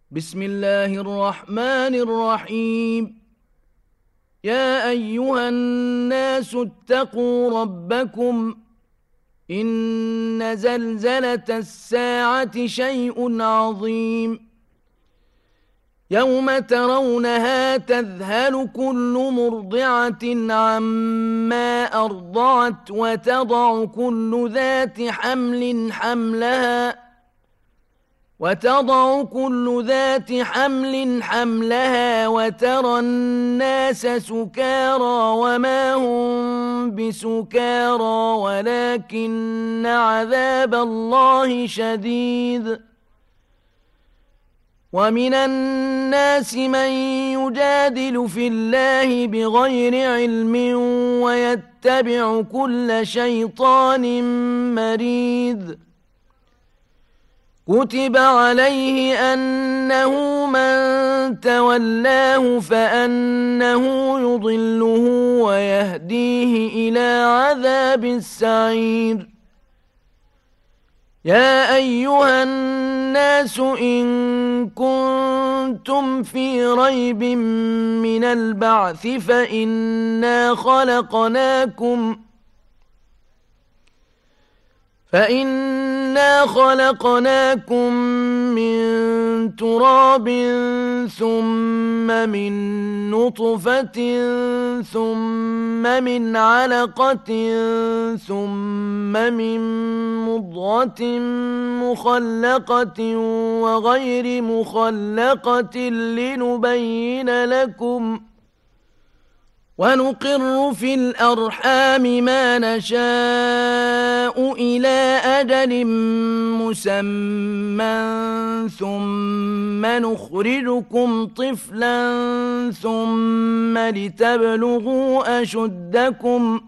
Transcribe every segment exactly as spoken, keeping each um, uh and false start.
بسم الله الرحمن الرحيم. يا أيها الناس اتقوا ربكم، إن زلزلة الساعة شيء عظيم. يوم ترونها تذهل كل مرضعة عما أرضعت وتضع كل ذات حمل حملها وتضع كل ذات حمل حملها وترى الناس سكارى وما هم بسكارى ولكن عذاب الله شديد. ومن الناس من يجادل في الله بغير علم ويتبع كل شيطان مريد. كتب عليه أنه من تولاه فأنه يضله ويهديه إلى عذاب السعير. يا أيها الناس إن كنتم في ريب من البعث فإنا خلقناكم فإنا خلقناكم من تراب ثم من نطفة ثم من علقة ثم من مضغة مخلقة وغير مخلقة لنبين لكم، ونقر في الأرحام ما نشاء إلى أجل مسمى ثم نخرجكم طفلا ثم لتبلغوا أشدكم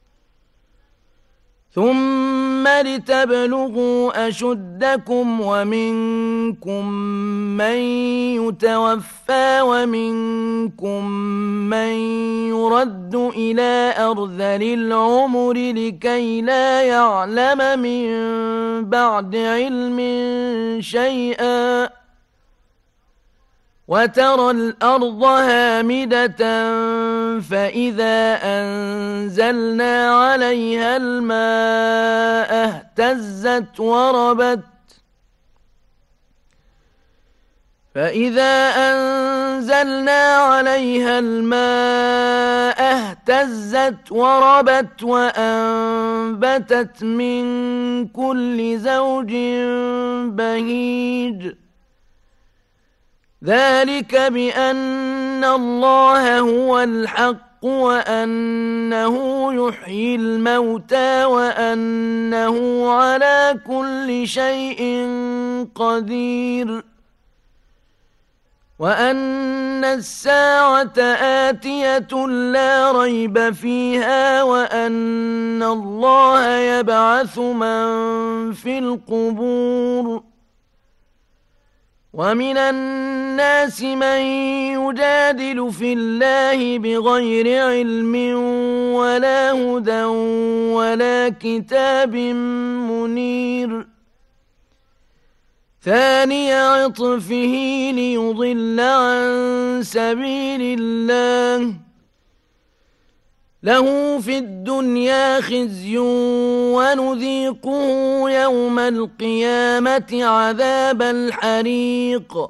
ثم لتبلغوا أشدكم ومنكم من يتوفى ومنكم من يرد إلى أرذل العمر لكي لا يعلم من بعد علم شيئا. وترى الأرض هامدة فإذا أنزلنا عليها الماء اهتزت وربت فإذا أنزلنا عليها الماء اهتزت وربت وأنبتت من كل زوج بهيج. ذلك بأن الله هو الحق وأنه يحيي الموتى وأنه على كل شيء قدير وأن الساعة آتية لا ريب فيها وأن الله يبعث من في القبور. ومن الناس من يجادل في الله بغير علم ولا هدى ولا كتاب منير. ثاني عطفه ليضل عن سبيل الله له في الدنيا خزي ونذيقه يوم القيامة عذاب الحريق.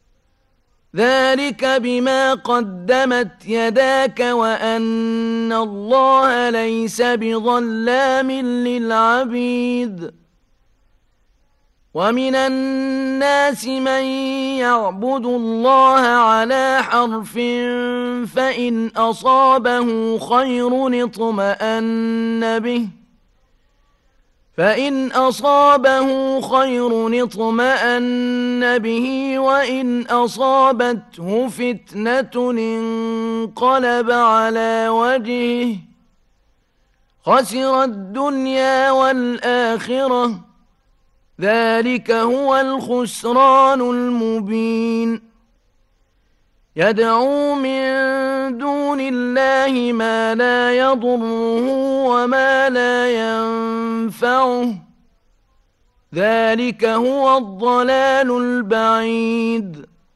ذلك بما قدمت يداك وأن الله ليس بظلام للعبيد. ومن الناس من يعبد الله على حرف فإن أصابه خير اطمأن به فإن أصابه خير اطمأن به وإن أصابته فتنة انقلب على وجهه خسر الدنيا والآخرة. ذلك هو الخسران المبين. يدعو من دون الله ما لا يضره وما لا ينفعه ذلك هو الضلال البعيد.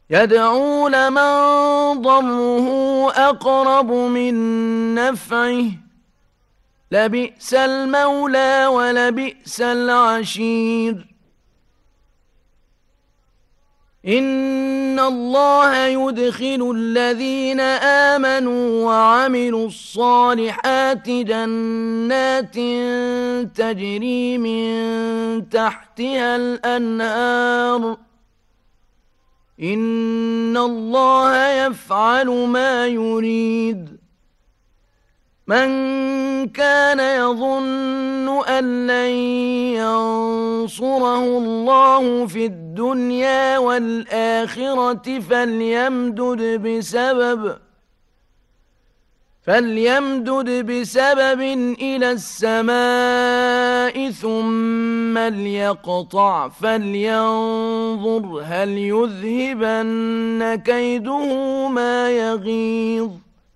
يدعو لمن ضره أقرب من نفعه لبئس المولى ولبئس العشير إن الله يدخل الذين آمنوا وعملوا الصالحات جنات تجري من تحتها الأنهار إن الله يفعل ما يريد من كان يظن أن لن ينصره الله في الدنيا والآخرة فليمدد بسبب فليمدد بسبب إلى السماء ثم ليقطع فلينظر هل يذهبن كيده ما يغيظ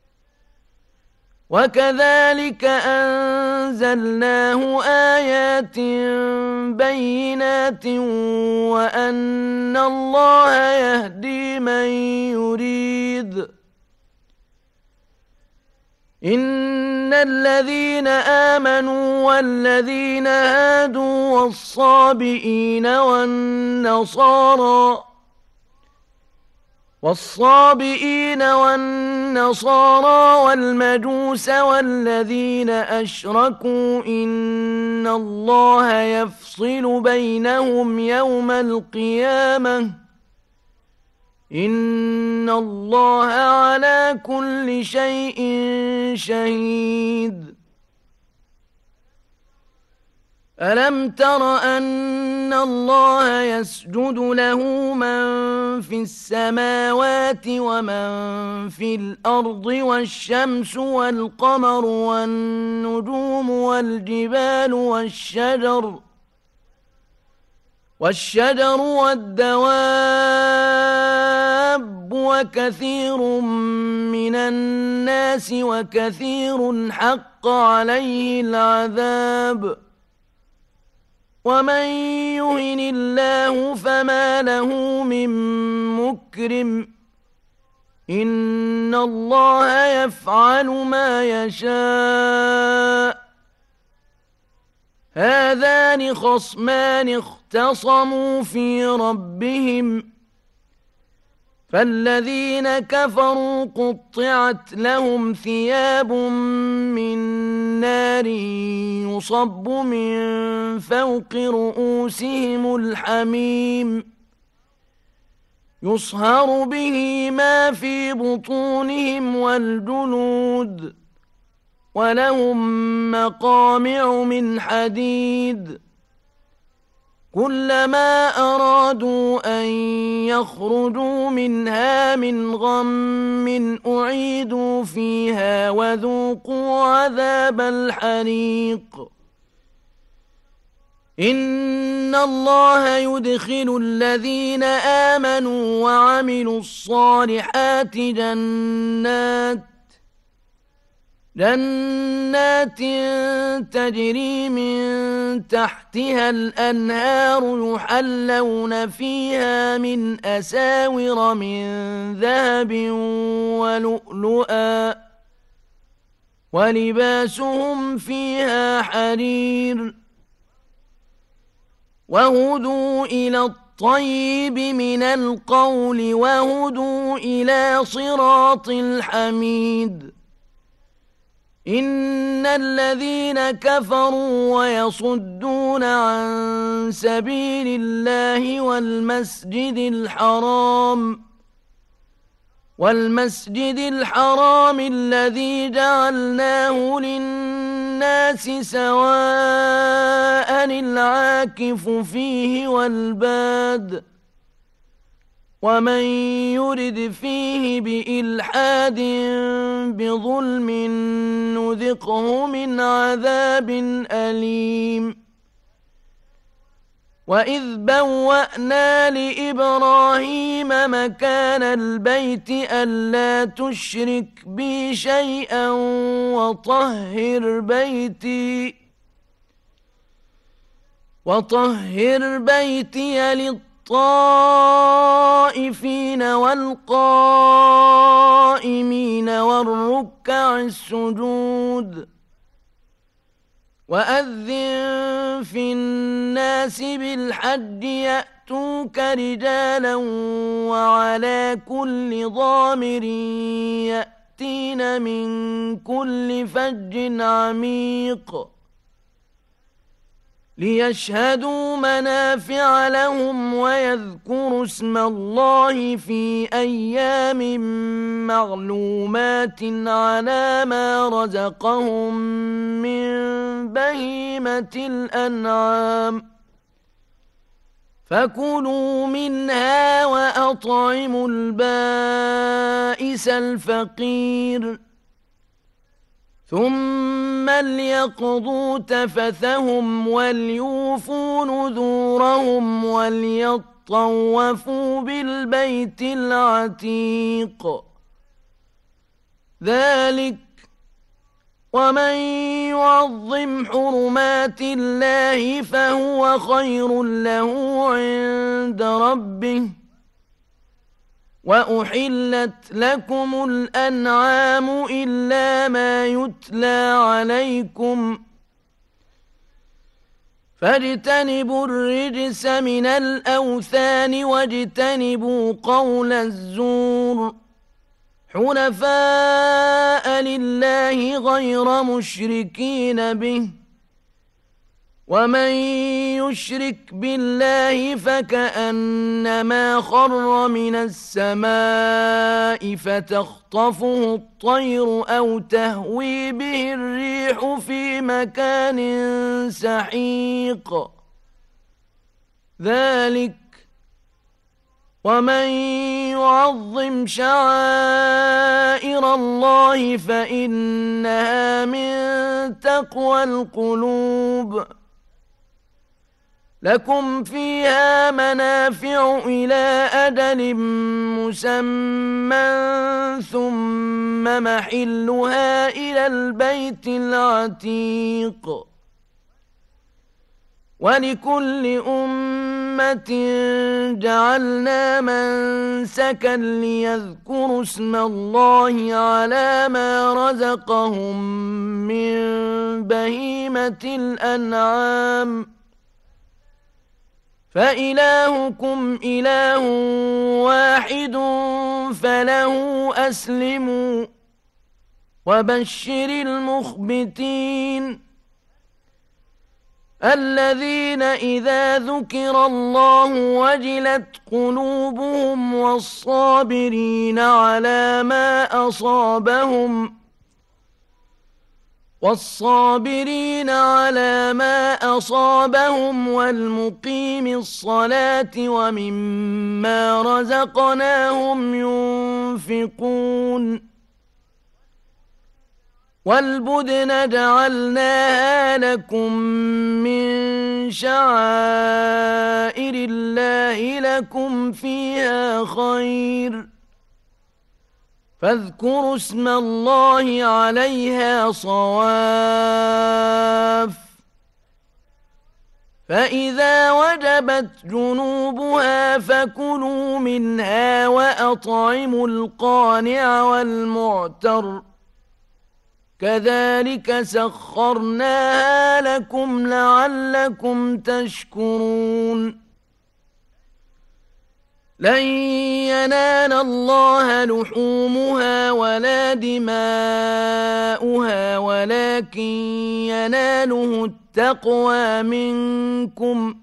وكذلك أنزلناه آيات بينات وأن الله يهدي من يريد إن الذين آمنوا والذين هادوا والصابئين والنصارى والصابئين والنصارى والمجوس والذين أشركوا إن الله يفصل بينهم يوم القيامة إن الله على كل شيء شهيد ألم تر أن الله يسجد له من في السماوات ومن في الأرض والشمس والقمر والنجوم والجبال والشجر والشجر والدواب وكثير من الناس وكثير حق عليه العذاب ومن يهن الله فما له من مكرم إن الله يفعل ما يشاء هذان خصمان اختصموا في ربهم فالذين كفروا قطعت لهم ثياب من نار يصب من فوق رؤوسهم الحميم يصهر به ما في بطونهم والجلود ولهم مقامع من حديد كلما أرادوا أن يخرجوا منها من غم أعيدوا فيها وذوقوا عذاب الحريق إن الله يدخل الذين آمنوا وعملوا الصالحات جنات جنات تجري من تحتها الأنهار يحلون فيها من أساور من ذهب ولؤلؤا ولباسهم فيها حرير وهدوا إلى الطيب من القول وهدوا إلى صراط الحميد إن الذين كفروا ويصدون عن سبيل الله والمسجد الحرام والمسجد الحرام الذي جعلناه للناس سواء العاكف فيه والباد ومن يرد فيه بإلحاد بظلم نذقه من عذاب أليم وإذ بوأنا لإبراهيم مكان البيت ألا تشرك بي شيئا وطهر بيتي وطهر بيتي للطائفين والقائمين والركع السجود وأذن في الناس بالحج يأتوك رجالا وعلى كل ضامر يأتين من كل فج عميق ليشهدوا منافع لهم ويذكروا اسم الله في أيام معلومات على ما رزقهم من بهيمة الأنعام فكلوا منها وأطعموا البائس الفقير ثم ليقضوا تفثهم وليوفوا نذورهم وليطوفوا بالبيت العتيق ذلك ومن يعظم حرمات الله فهو خير له عند ربه وأحلت لكم الأنعام إلا ما يتلى عليكم فاجتنبوا الرجس من الأوثان واجتنبوا قول الزور حنفاء لله غير مشركين به ومن يشرك بالله فكأنما خر من السماء فتخطفه الطير أو تهوي به الريح في مكان سحيق ذلك ومن يعظم شعائر الله فإنها من تقوى القلوب لكم فيها منافع إلى أجل مسمى ثم محلها إلى البيت العتيق ولكل أمة جعلنا منسكا ليذكروا اسم الله على ما رزقهم من بهيمة الأنعام فإلهكم إله واحد فله أسلموا وبشر المخبتين الذين إذا ذكر الله وجلت قلوبهم والصابرين على ما أصابهم والصابرين على ما أصابهم والمقيم الصلاة ومما رزقناهم ينفقون والبدن جعلناها لكم من شعائر الله لكم فيها خير فاذكروا اسم الله عليها صواف فإذا وجبت جنوبها فكلوا منها وأطعموا القانع والمعتر كذلك سخرناها لكم لعلكم تشكرون لن ينال الله لحومها ولا دماؤها ولكن يناله التقوى منكم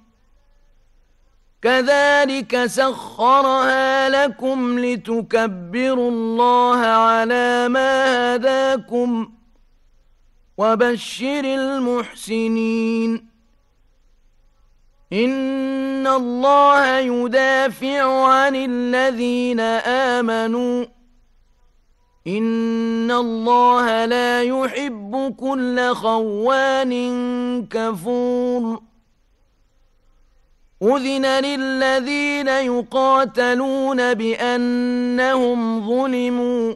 كذلك سخرها لكم لتكبروا الله على ما هداكم وبشر المحسنين إن الله يدافع عن الذين آمنوا إن الله لا يحب كل خوان كفور أذن للذين يقاتلون بأنهم ظلموا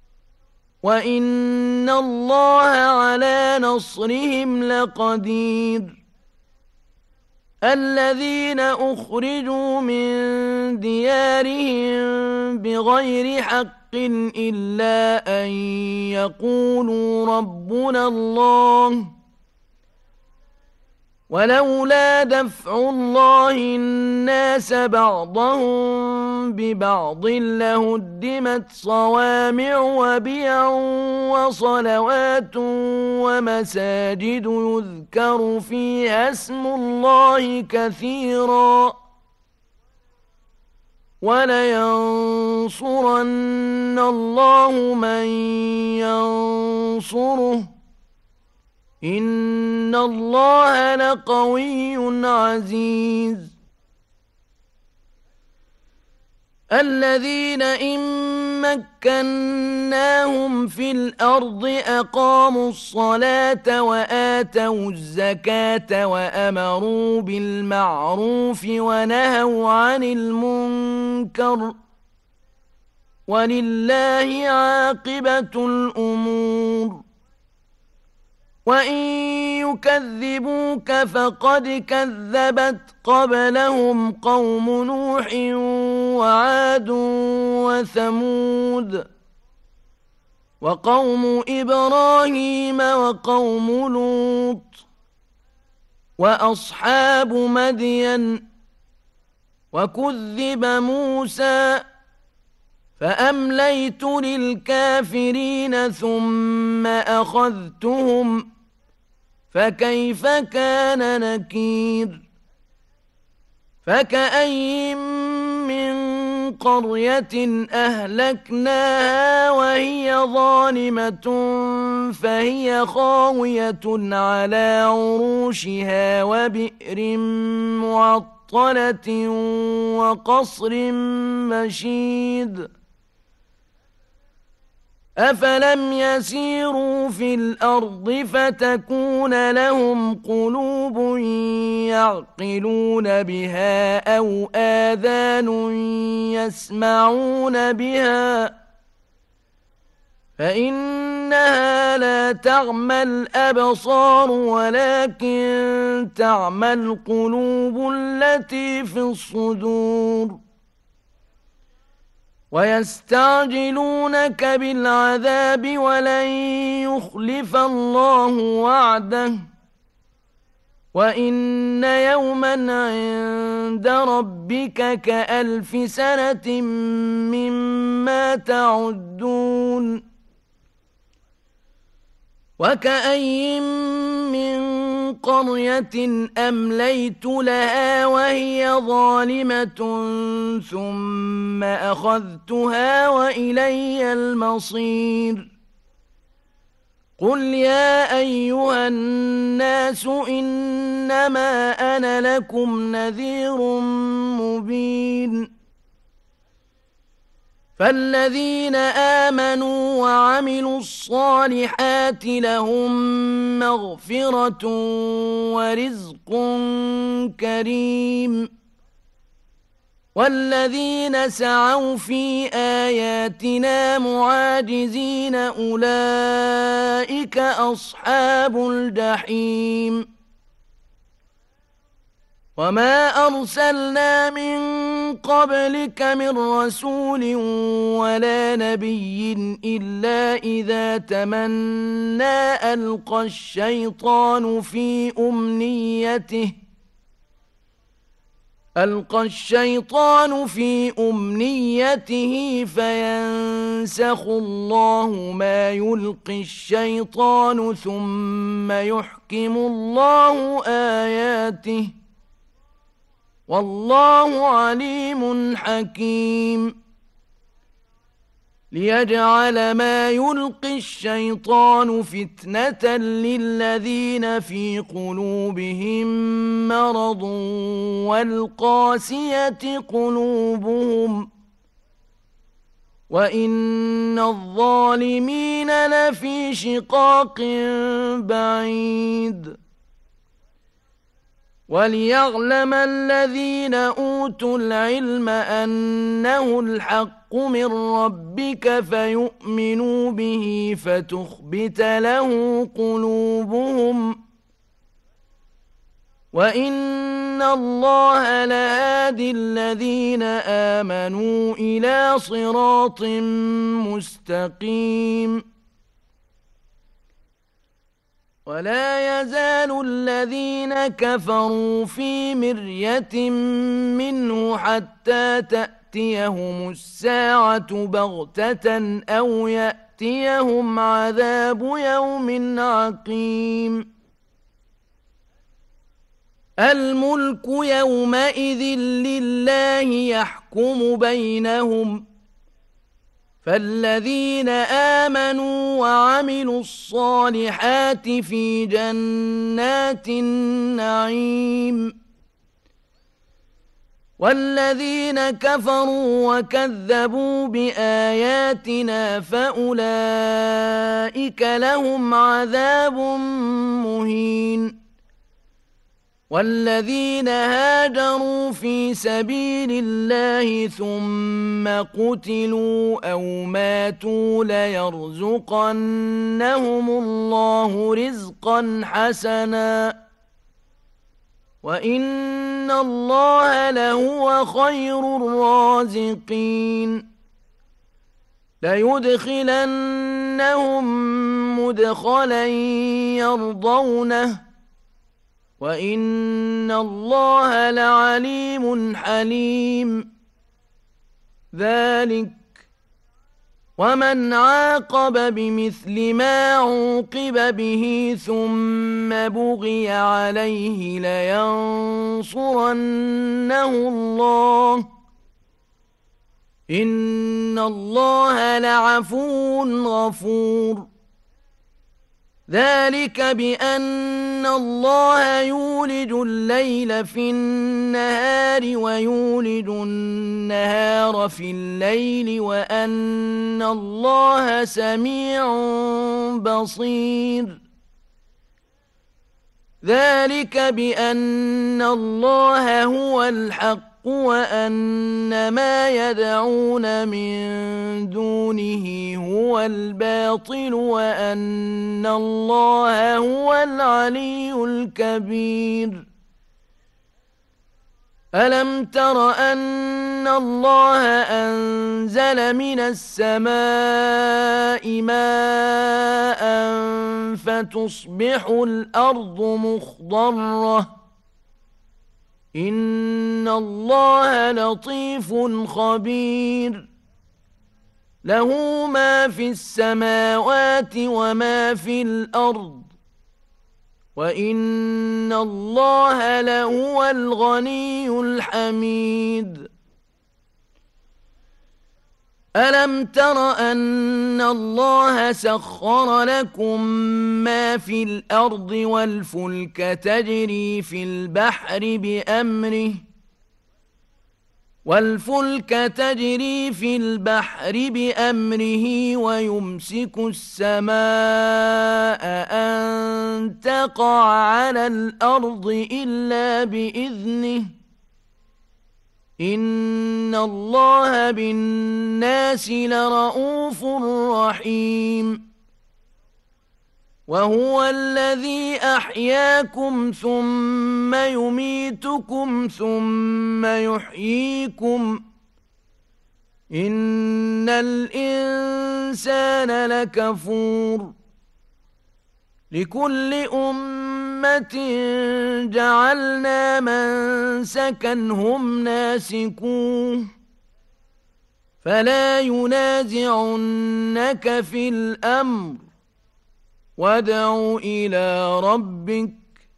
وإن الله على نصرهم لقدير الذين أخرجوا من ديارهم بغير حق إلا أن يقولوا ربنا الله ولولا دفع الله الناس بعضهم ببعض لهدمت صوامع وبيع وصلوات ومساجد يذكر فيها اسم الله كثيرا ولينصرن الله من ينصره إن الله لقوي عزيز الذين إن مكناهم في الأرض أقاموا الصلاة وآتوا الزكاة وأمروا بالمعروف ونهوا عن المنكر ولله عاقبة الأمور وإن يكذبوك فقد كذبت قبلهم قوم نوح وعاد وثمود وقوم إبراهيم وقوم لوط وأصحاب مدين وكذب موسى فأمليت للكافرين ثم أخذتهم فكيف كان نكير فكأين من قرية أهلكناها وهي ظالمة فهي خاوية على عروشها وبئر معطلة وقصر مشيد أفلم يسيروا في الأرض فتكون لهم قلوب يعقلون بها أو آذان يسمعون بها فإنها لا تعمى الأبصار ولكن تعمى القلوب التي في الصدور ويستعجلونك بالعذاب ولن يخلف الله وعده وإن يوما عند ربك كألف سنة مما تعدون وكأين من قرية أمليت لها وهي ظالمة ثم أخذتها وإلي المصير قل يا أيها الناس إنما أنا لكم نذير مبين فالذين آمنوا وعملوا الصالحات لهم مغفرة ورزق كريم والذين سعوا في آياتنا معاجزين أولئك أصحاب الجحيم وما أرسلنا من قبلك من رسول ولا نبي إلا إذا تمنى ألقى الشيطان في أمنيته ألقى الشيطان في أمنيته فينسخ الله ما يلقي الشيطان ثم يحكم الله آياته والله عليم حكيم ليجعل ما يلقي الشيطان فتنة للذين في قلوبهم مرض والقاسية قلوبهم وإن الظالمين لفي شقاق بعيد وليعلم الذين أوتوا العلم أنه الحق من ربك فيؤمنوا به فتخبت له قلوبهم وإن الله لهادي الذين آمنوا إلى صراط مستقيم. ولا يزال الذين كفروا في مرية منه حتى تأتيهم الساعة بغتة أو يأتيهم عذاب يوم عقيم. الملك يومئذ لله يحكم بينهم، فالذين آمنوا وعملوا الصالحات في جنات النعيم، والذين كفروا وكذبوا بآياتنا فأولئك لهم عذاب مهين. والذين هاجروا في سبيل الله ثم قتلوا أو ماتوا ليرزقنهم الله رزقا حسنا وإن الله لهو خير الرازقين. ليدخلنهم مدخلا يرضونه وإن الله لعليم حليم. ذلك ومن عاقب بمثل ما عوقب به ثم بغي عليه لينصرنه الله إن الله لعفو غفور. ذلك بأن الله يولج الليل في النهار ويولج النهار في الليل وأن الله سميع بصير. ذلك بأن الله هو الحق وأن ما يدعون من دونه هو الباطل وأن الله هو العلي الكبير. ألم تر أن الله أنزل من السماء ماء فتصبح الأرض مخضرة إن الله لطيف خبير. له ما في السماوات وما في الأرض وإن الله لهو الغني الحميد. ألم تر أن الله سخر لكم ما في الأرض والفلك تجري في البحر بأمره والفلك تجري في البحر بأمره ويمسك السماء أن تقع على الأرض إلا بإذنه إن الله بالناس لرءوف رحيم. وهو الذي أحياكم ثم يميتكم ثم يحييكم إن الإنسان لكفور. لكل أمة جعلنا منسكا هم ناسكوه فلا ينازعنك في الأمر وادع إلى ربك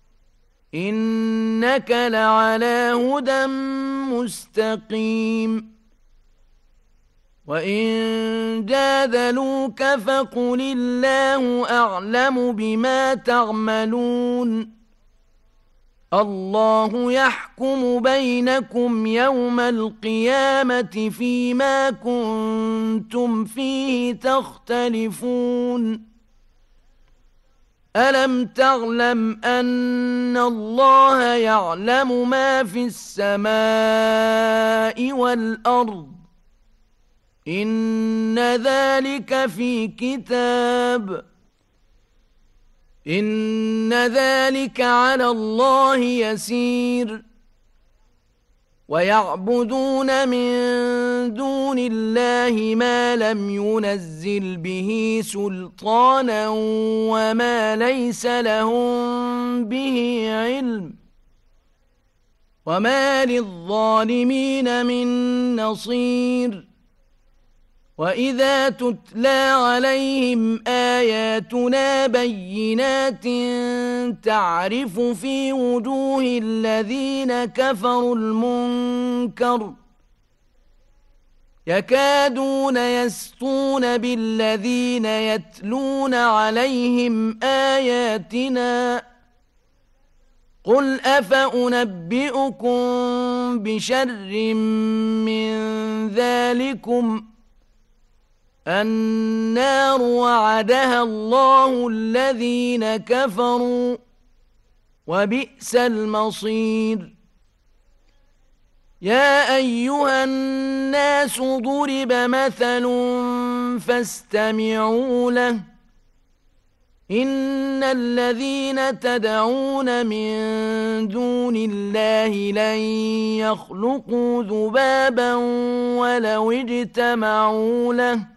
إنك لعلى هدى مستقيم. وإن جادلوك فقل الله أعلم بما تعملون الله يحكم بينكم يوم القيامة فيما كنتم فيه تختلفون. ألم تعلم أن الله يعلم ما في السماء والأرض إن ذلك في كتاب إن ذلك على الله يسير. ويعبدون من دون الله ما لم ينزل به سلطانا وما ليس لهم به علم، وما للظالمين من نصير. وإذا تتلى عليهم آياتنا بينات تعرف في وجوه الذين كفروا المنكر يكادون يسطون بالذين يتلون عليهم آياتنا. قل أفأنبئكم بشر من ذلكم النار وعدها الله الذين كفروا وبئس المصير. يا أيها الناس ضرب مثل فاستمعوا له. إن الذين تدعون من دون الله لن يخلقوا ذبابا ولو اجتمعوا له،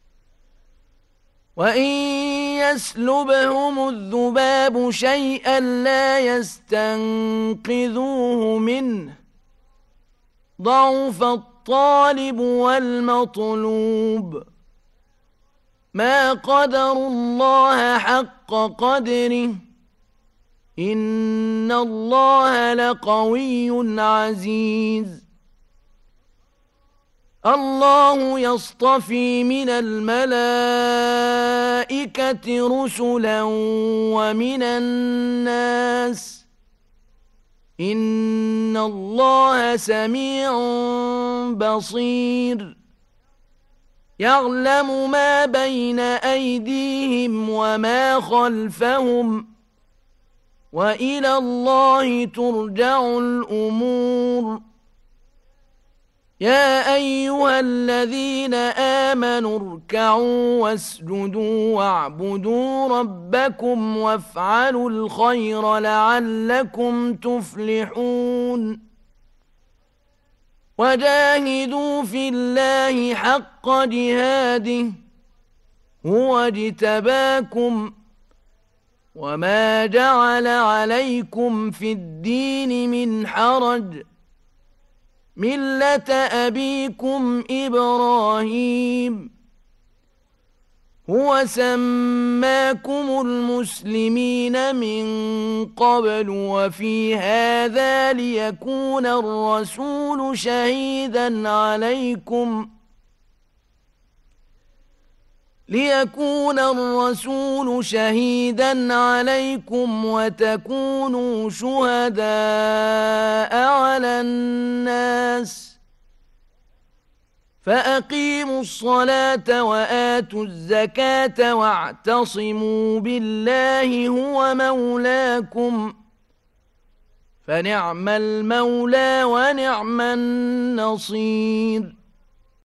وإن يسلبهم الذباب شيئا لا يستنقذوه منه، ضعف الطالب والمطلوب. ما قدروا الله حق قدره، إن الله لقوي عزيز. الله يصطفي من الملائكة رسلا ومن الناس، إن الله سميع بصير. يعلم ما بين أيديهم وما خلفهم، وإلى الله ترجع الأمور. يا أيها الذين آمنوا اركعوا واسجدوا واعبدوا ربكم وافعلوا الخير لعلكم تفلحون. وجاهدوا في الله حق جهاده هو اجتباكم وما جعل عليكم في الدين من حرج، ملة أبيكم إبراهيم هو سماكم المسلمين من قبل وفي هذا ليكون الرسول شهيدا عليكم ليكون الرسول شهيدا عليكم وتكونوا شهداء على الناس. فأقيموا الصلاة وآتوا الزكاة واعتصموا بالله هو مولاكم، فنعم المولى ونعم النصير.